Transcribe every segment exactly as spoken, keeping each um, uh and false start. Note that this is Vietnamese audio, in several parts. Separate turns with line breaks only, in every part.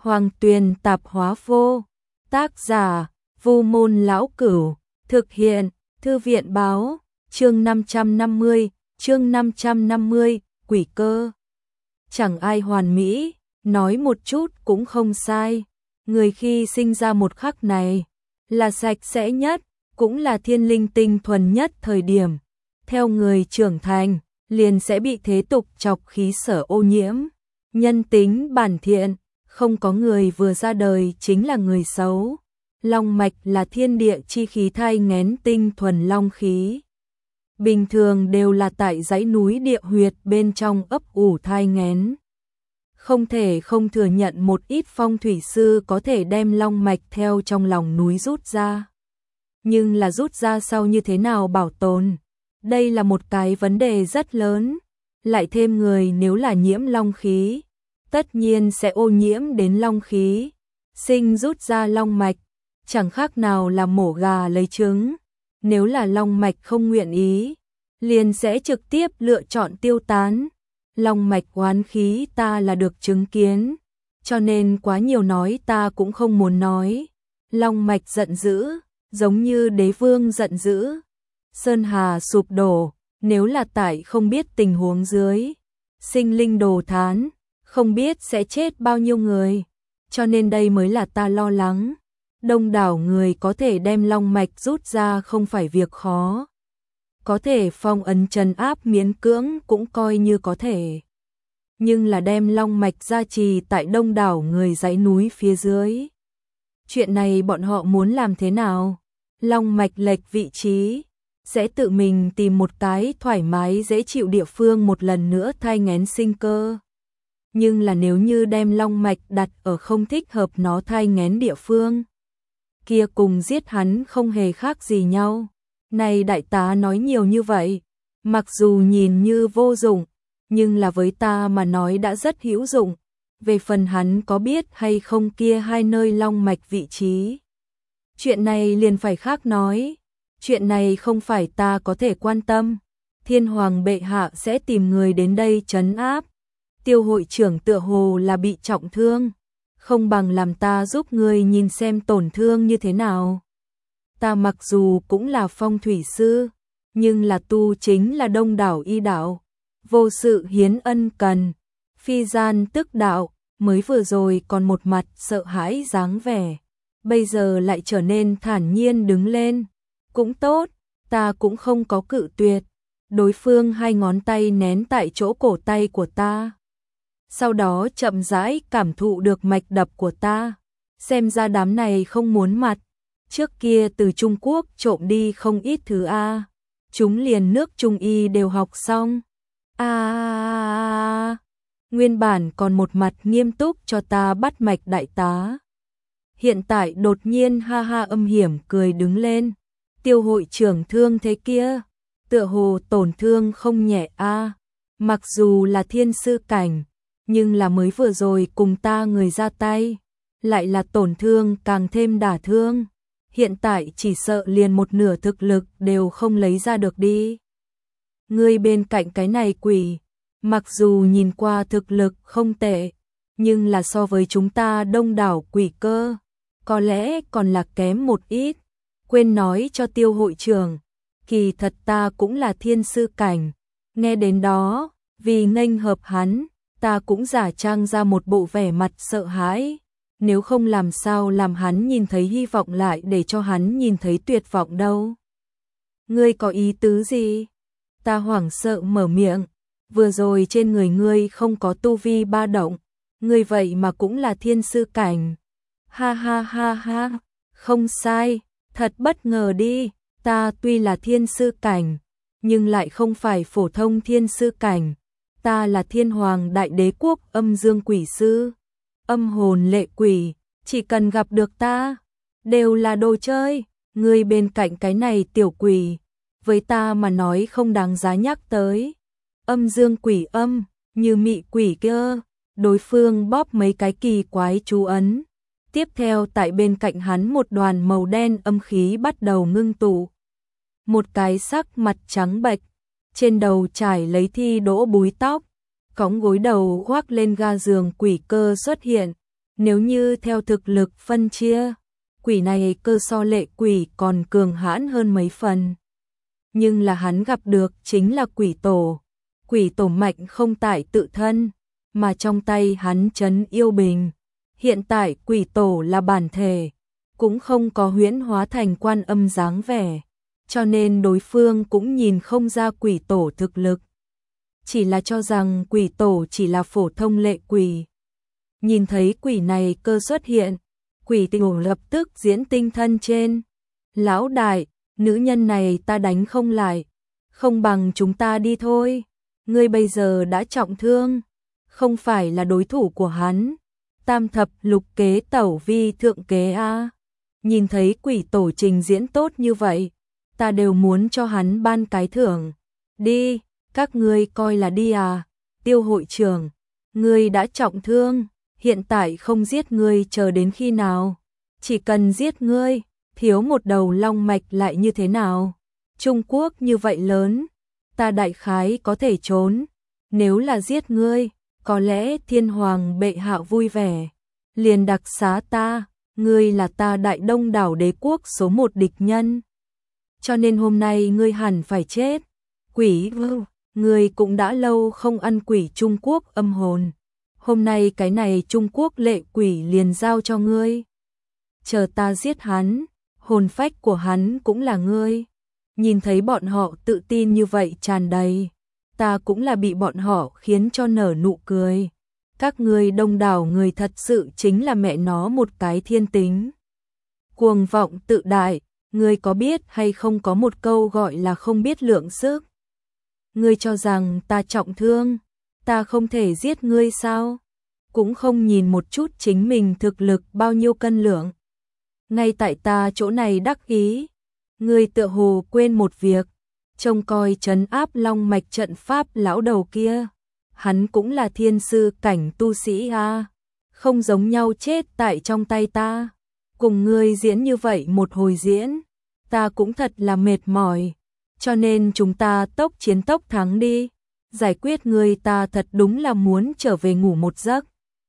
Hoàng Tuyền Tạp Hóa Vô. Tác giả: Vu Môn Lão Cửu. Thực hiện: Thư viện Báo. Chương năm trăm năm mươi, chương năm trăm năm mươi, quỷ cơ. Chẳng ai hoàn mỹ, nói một chút cũng không sai. Người khi sinh ra một khắc này là sạch sẽ nhất, cũng là thiên linh tinh thuần nhất thời điểm. Theo người trưởng thành, liền sẽ bị thế tục chọc khí sở ô nhiễm. Nhân tính bản thiện, không có người vừa ra đời chính là người xấu. Long mạch là thiên địa chi khí thai nghén tinh thuần long khí. Bình thường đều là tại dãy núi địa huyệt bên trong ấp ủ thai nghén. Không thể không thừa nhận một ít phong thủy sư có thể đem long mạch theo trong lòng núi rút ra. Nhưng là rút ra sau như thế nào bảo tồn? Đây là một cái vấn đề rất lớn. Lại thêm người nếu là nhiễm long khí, tất nhiên sẽ ô nhiễm đến long khí. Sinh rút ra long mạch, chẳng khác nào là mổ gà lấy trứng. Nếu là long mạch không nguyện ý, liền sẽ trực tiếp lựa chọn tiêu tán. Long mạch oán khí ta là được chứng kiến, cho nên quá nhiều nói ta cũng không muốn nói. Long mạch giận dữ, giống như đế vương giận dữ. Sơn hà sụp đổ, nếu là tại không biết tình huống dưới. Sinh linh đồ thán, không biết sẽ chết bao nhiêu người. Cho nên đây mới là ta lo lắng. Đông đảo người có thể đem long mạch rút ra không phải việc khó. Có thể phong ấn trấn áp miễn cưỡng cũng coi như có thể. Nhưng là đem long mạch gia trì tại đông đảo người dãy núi phía dưới. Chuyện này bọn họ muốn làm thế nào? Long mạch lệch vị trí, sẽ tự mình tìm một cái thoải mái dễ chịu địa phương một lần nữa thai nghén sinh cơ. Nhưng là nếu như đem long mạch đặt ở không thích hợp nó thai nghén địa phương, kia cùng giết hắn không hề khác gì nhau. Này đại tá nói nhiều như vậy, mặc dù nhìn như vô dụng, nhưng là với ta mà nói đã rất hữu dụng. Về phần hắn có biết hay không kia hai nơi long mạch vị trí, chuyện này liền phải khác nói. Chuyện này không phải ta có thể quan tâm. Thiên hoàng bệ hạ sẽ tìm người đến đây trấn áp. Tiêu hội trưởng tựa hồ là bị trọng thương, không bằng làm ta giúp người nhìn xem tổn thương như thế nào. Ta mặc dù cũng là phong thủy sư, nhưng là tu chính là đông đảo y đạo, vô sự hiến ân cần, phi gian tức đạo. Mới vừa rồi còn một mặt sợ hãi dáng vẻ, bây giờ lại trở nên thản nhiên đứng lên. Cũng tốt, ta cũng không có cự tuyệt. Đối phương hai ngón tay nén tại chỗ cổ tay của ta, sau đó chậm rãi cảm thụ được mạch đập của ta. Xem ra đám này không muốn mặt. Trước kia từ Trung Quốc trộm đi không ít thứ a, chúng liền nước Trung y đều học xong. A, à, nguyên bản còn một mặt nghiêm túc cho ta bắt mạch đại tá, hiện tại đột nhiên ha ha âm hiểm cười đứng lên. Tiêu hội trưởng thương thế kia, tựa hồ tổn thương không nhẹ a. Mặc dù là thiên sư cảnh, nhưng là mới vừa rồi cùng ta người ra tay, lại là tổn thương càng thêm đả thương. Hiện tại chỉ sợ liền một nửa thực lực đều không lấy ra được đi. Ngươi bên cạnh cái này quỷ, mặc dù nhìn qua thực lực không tệ, nhưng là so với chúng ta đông đảo quỷ cơ, có lẽ còn là kém một ít. Quên nói cho tiêu hội trưởng, kỳ thật ta cũng là thiên sư cảnh. Nghe đến đó, vì nghênh hợp hắn, ta cũng giả trang ra một bộ vẻ mặt sợ hãi. Nếu không làm sao làm hắn nhìn thấy hy vọng lại để cho hắn nhìn thấy tuyệt vọng đâu. Ngươi có ý tứ gì? Ta hoảng sợ mở miệng. Vừa rồi trên người ngươi không có tu vi ba động, ngươi vậy mà cũng là thiên sư cảnh. Ha ha ha ha, không sai, thật bất ngờ đi. Ta tuy là thiên sư cảnh, nhưng lại không phải phổ thông thiên sư cảnh. Ta là thiên hoàng đại đế quốc âm dương quỷ sư, âm hồn lệ quỷ. Chỉ cần gặp được ta, đều là đồ chơi. Ngươi bên cạnh cái này tiểu quỷ, với ta mà nói không đáng giá nhắc tới. Âm dương quỷ âm, như mị quỷ kia. Đối phương bóp mấy cái kỳ quái chú ấn. Tiếp theo tại bên cạnh hắn một đoàn màu đen âm khí bắt đầu ngưng tụ. Một cái sắc mặt trắng bệch, trên đầu trải lấy thi đỗ búi tóc, cõng gối đầu khoác lên ga giường quỷ cơ xuất hiện. Nếu như theo thực lực phân chia, quỷ này cơ so lệ quỷ còn cường hãn hơn mấy phần. Nhưng là hắn gặp được chính là quỷ tổ. Quỷ tổ mạnh không tại tự thân, mà trong tay hắn trấn yêu bình. Hiện tại quỷ tổ là bản thể, cũng không có huyễn hóa thành Quan Âm dáng vẻ, cho nên đối phương cũng nhìn không ra quỷ tổ thực lực. Chỉ là cho rằng quỷ tổ chỉ là phổ thông lệ quỷ. Nhìn thấy quỷ này cơ xuất hiện, quỷ tổ lập tức diễn tinh thân trên. Lão đại, nữ nhân này ta đánh không lại, không bằng chúng ta đi thôi. Ngươi bây giờ đã trọng thương, không phải là đối thủ của hắn. Tam thập lục kế tẩu vi thượng kế a. Nhìn thấy quỷ tổ trình diễn tốt như vậy, ta đều muốn cho hắn ban cái thưởng. Đi, các ngươi coi là đi à. Tiêu hội trưởng, ngươi đã trọng thương, hiện tại không giết ngươi chờ đến khi nào? Chỉ cần giết ngươi, thiếu một đầu long mạch lại như thế nào? Trung Quốc như vậy lớn, ta đại khái có thể trốn. Nếu là giết ngươi, có lẽ thiên hoàng bệ hạ vui vẻ, liền đặc xá ta. Ngươi là ta Đại Đông đảo đế quốc số một địch nhân, cho nên hôm nay ngươi hẳn phải chết. Quỷ vưu, ngươi cũng đã lâu không ăn quỷ Trung Quốc âm hồn. Hôm nay cái này Trung Quốc lệ quỷ liền giao cho ngươi. Chờ ta giết hắn, hồn phách của hắn cũng là ngươi. Nhìn thấy bọn họ tự tin như vậy tràn đầy, ta cũng là bị bọn họ khiến cho nở nụ cười. Các ngươi đông đảo người thật sự chính là mẹ nó một cái thiên tính. Cuồng vọng tự đại, ngươi có biết hay không có một câu gọi là không biết lượng sức. Ngươi cho rằng ta trọng thương, ta không thể giết ngươi sao? Cũng không nhìn một chút chính mình thực lực bao nhiêu cân lượng. Ngay tại ta chỗ này đắc ý, ngươi tựa hồ quên một việc, trông coi trấn áp long mạch trận pháp lão đầu kia. Hắn cũng là thiên sư cảnh tu sĩ a, không giống nhau chết tại trong tay ta. Cùng ngươi diễn như vậy một hồi diễn, ta cũng thật là mệt mỏi, cho nên chúng ta tốc chiến tốc thắng đi. Giải quyết ngươi ta thật đúng là muốn trở về ngủ một giấc.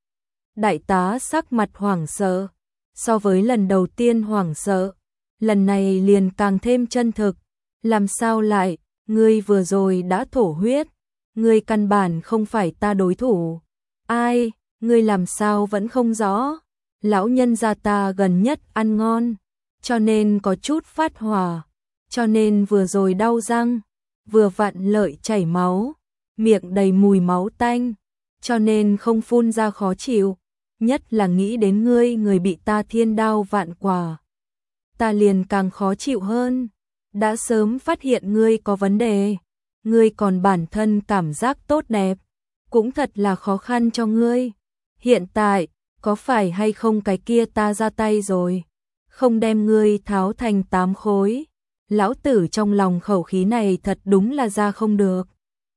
Đại tá sắc mặt hoảng sợ, so với lần đầu tiên hoảng sợ, lần này liền càng thêm chân thực. Làm sao lại, ngươi vừa rồi đã thổ huyết. Ngươi căn bản không phải ta đối thủ. Ai, ngươi làm sao vẫn không rõ? Lão nhân gia ta gần nhất ăn ngon, cho nên có chút phát hỏa, cho nên vừa rồi đau răng, vừa vặn lợi chảy máu, miệng đầy mùi máu tanh, cho nên không phun ra khó chịu, nhất là nghĩ đến ngươi, người bị ta thiên đao vạn quả. Ta liền càng khó chịu hơn, đã sớm phát hiện ngươi có vấn đề. Ngươi còn bản thân cảm giác tốt đẹp, cũng thật là khó khăn cho ngươi. Hiện tại, có phải hay không cái kia ta ra tay rồi, không đem ngươi tháo thành tám khối. Lão tử trong lòng khẩu khí này thật đúng là ra không được.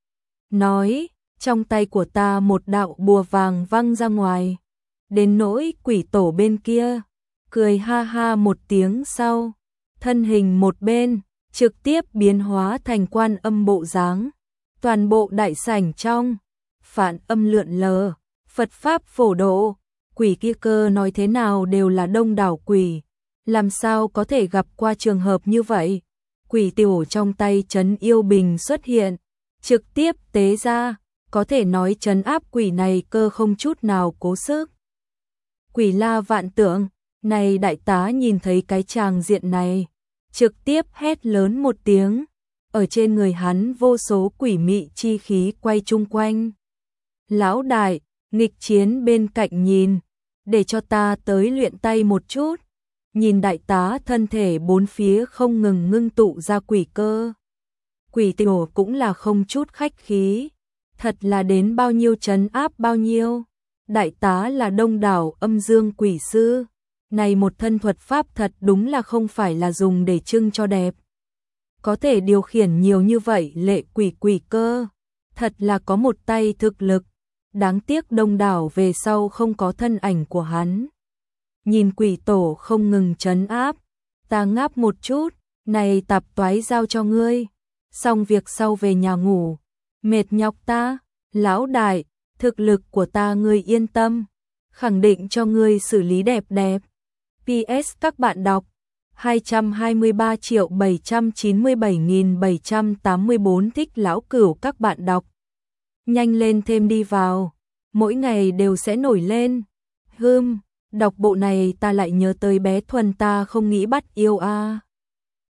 Nói, trong tay của ta một đạo bùa vàng văng ra ngoài. Đến nỗi quỷ tổ bên kia, cười ha ha một tiếng sau, thân hình một bên trực tiếp biến hóa thành Quan Âm bộ dáng. Toàn bộ đại sảnh trong, phản âm lượn lờ, Phật pháp phổ độ, quỷ kia cơ nói thế nào đều là đông đảo quỷ, làm sao có thể gặp qua trường hợp như vậy. Quỷ tiểu trong tay trấn yêu bình xuất hiện, trực tiếp tế ra, có thể nói trấn áp quỷ này cơ không chút nào cố sức. Quỷ la vạn tượng, này đại tá nhìn thấy cái tràng diện này, trực tiếp hét lớn một tiếng, ở trên người hắn vô số quỷ mị chi khí quay chung quanh. Lão đại, nghịch chiến bên cạnh nhìn, để cho ta tới luyện tay một chút. Nhìn đại tá thân thể bốn phía không ngừng ngưng tụ ra quỷ cơ. Quỷ tiểu cũng là không chút khách khí, thật là đến bao nhiêu trấn áp bao nhiêu. Đại tá là đông đảo âm dương quỷ sư. Này một thân thuật pháp thật đúng là không phải là dùng để trưng cho đẹp. Có thể điều khiển nhiều như vậy lệ quỷ quỷ cơ, thật là có một tay thực lực. Đáng tiếc đông đảo về sau không có thân ảnh của hắn. Nhìn quỷ tổ không ngừng trấn áp, ta ngáp một chút, này tạp toái giao cho ngươi. Xong việc sau về nhà ngủ, mệt nhọc ta. Lão đại, thực lực của ta ngươi yên tâm, khẳng định cho ngươi xử lý đẹp đẹp. pê ét các bạn đọc hai trăm hai mươi ba triệu bảy trăm chín mươi bảy nghìn bảy trăm tám mươi bốn thích lão cửu các bạn đọc. Nhanh lên thêm đi vào, mỗi ngày đều sẽ nổi lên. Hưm, đọc bộ này ta lại nhớ tới bé Thuần ta không nghĩ bắt yêu a. À.